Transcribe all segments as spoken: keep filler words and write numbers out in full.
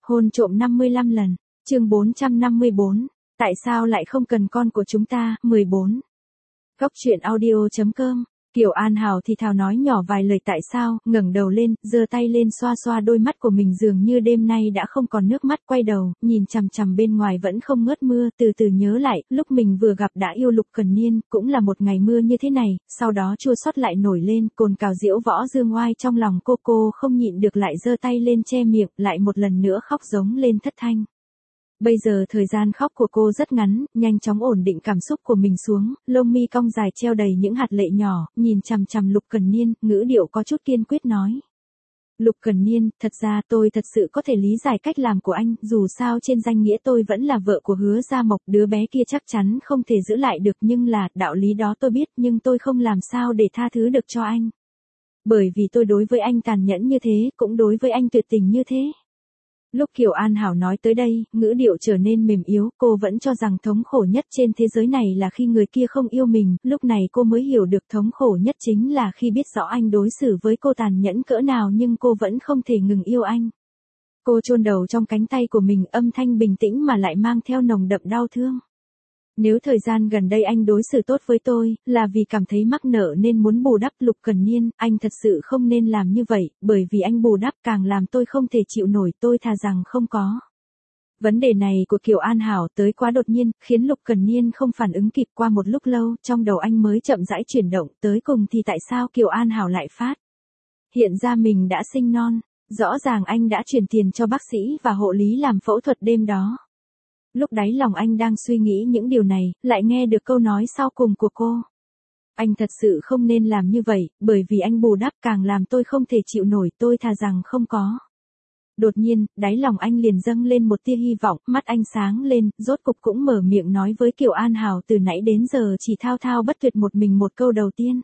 Hôn trộm năm mươi lăm lần, chương bốn trăm năm mươi bốn, tại sao lại không cần con của chúng ta, mười bốn. Góc truyện audio chấm com, Kiều An Hảo thì thào nói nhỏ vài lời tại sao, ngẩng đầu lên, giơ tay lên xoa xoa đôi mắt của mình dường như đêm nay đã không còn nước mắt, quay đầu, nhìn chằm chằm bên ngoài vẫn không ngớt mưa, từ từ nhớ lại, lúc mình vừa gặp đã yêu Lục Cần Niên, cũng là một ngày mưa như thế này, sau đó chua xót lại nổi lên, cồn cào diễu võ dương oai trong lòng cô cô không nhịn được lại giơ tay lên che miệng, lại một lần nữa khóc giống lên thất thanh. Bây giờ thời gian khóc của cô rất ngắn, nhanh chóng ổn định cảm xúc của mình xuống, lông mi cong dài treo đầy những hạt lệ nhỏ, nhìn chằm chằm Lục Cần Niên, ngữ điệu có chút kiên quyết nói. Lục Cần Niên, thật ra tôi thật sự có thể lý giải cách làm của anh, dù sao trên danh nghĩa tôi vẫn là vợ của Hứa Gia Mộc, đứa bé kia chắc chắn không thể giữ lại được, nhưng là, đạo lý đó tôi biết, nhưng tôi không làm sao để tha thứ được cho anh. Bởi vì tôi đối với anh tàn nhẫn như thế, cũng đối với anh tuyệt tình như thế. Lúc Kiều An Hảo nói tới đây, ngữ điệu trở nên mềm yếu, cô vẫn cho rằng thống khổ nhất trên thế giới này là khi người kia không yêu mình, lúc này cô mới hiểu được thống khổ nhất chính là khi biết rõ anh đối xử với cô tàn nhẫn cỡ nào nhưng cô vẫn không thể ngừng yêu anh. Cô chôn đầu trong cánh tay của mình, âm thanh bình tĩnh mà lại mang theo nồng đậm đau thương. Nếu thời gian gần đây anh đối xử tốt với tôi, là vì cảm thấy mắc nợ nên muốn bù đắp, Lục Cần Niên, anh thật sự không nên làm như vậy, bởi vì anh bù đắp càng làm tôi không thể chịu nổi, tôi thà rằng không có. Vấn đề này của Kiều An Hảo tới quá đột nhiên, khiến Lục Cần Niên không phản ứng kịp, qua một lúc lâu, trong đầu anh mới chậm rãi chuyển động, tới cùng thì tại sao Kiều An Hảo lại phát hiện ra mình đã sinh non, rõ ràng anh đã chuyển tiền cho bác sĩ và hộ lý làm phẫu thuật đêm đó. Lúc đáy lòng anh đang suy nghĩ những điều này, lại nghe được câu nói sau cùng của cô. Anh thật sự không nên làm như vậy, bởi vì anh bù đắp càng làm tôi không thể chịu nổi, tôi thà rằng không có. Đột nhiên, đáy lòng anh liền dâng lên một tia hy vọng, mắt anh sáng lên, rốt cục cũng mở miệng nói với Kiều An Hảo từ nãy đến giờ chỉ thao thao bất tuyệt một mình một câu đầu tiên.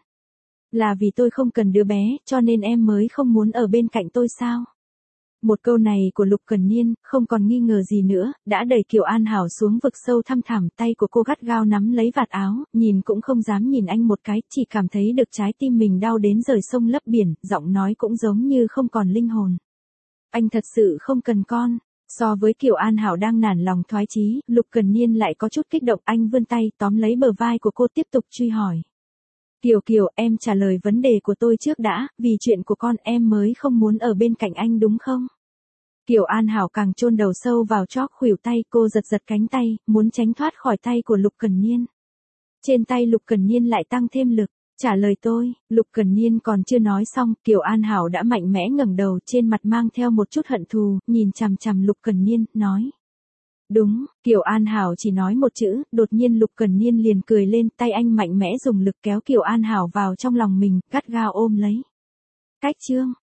Là vì tôi không cần đứa bé, cho nên em mới không muốn ở bên cạnh tôi sao? Một câu này của Lục Cần Niên, không còn nghi ngờ gì nữa, đã đẩy Kiều An Hảo xuống vực sâu thăm thẳm, tay của cô gắt gao nắm lấy vạt áo, nhìn cũng không dám nhìn anh một cái, chỉ cảm thấy được trái tim mình đau đến rời sông lấp biển, giọng nói cũng giống như không còn linh hồn. Anh thật sự không cần con. So với Kiều An Hảo đang nản lòng thoái chí, Lục Cần Niên lại có chút kích động, anh vươn tay tóm lấy bờ vai của cô tiếp tục truy hỏi. Kiều Kiều, em trả lời vấn đề của tôi trước đã, vì chuyện của con em mới không muốn ở bên cạnh anh đúng không? Kiều An Hảo càng chôn đầu sâu vào chóp khuỷu tay, cô giật giật cánh tay, muốn tránh thoát khỏi tay của Lục Cần Niên. Trên tay Lục Cần Niên lại tăng thêm lực, trả lời tôi, Lục Cần Niên còn chưa nói xong, Kiều An Hảo đã mạnh mẽ ngẩng đầu, trên mặt mang theo một chút hận thù, nhìn chằm chằm Lục Cần Niên, nói. Đúng, Kiều An Hảo chỉ nói một chữ, đột nhiên Lục Cần Niên liền cười lên, tay anh mạnh mẽ dùng lực kéo Kiều An Hảo vào trong lòng mình, gắt gao ôm lấy. Cách chương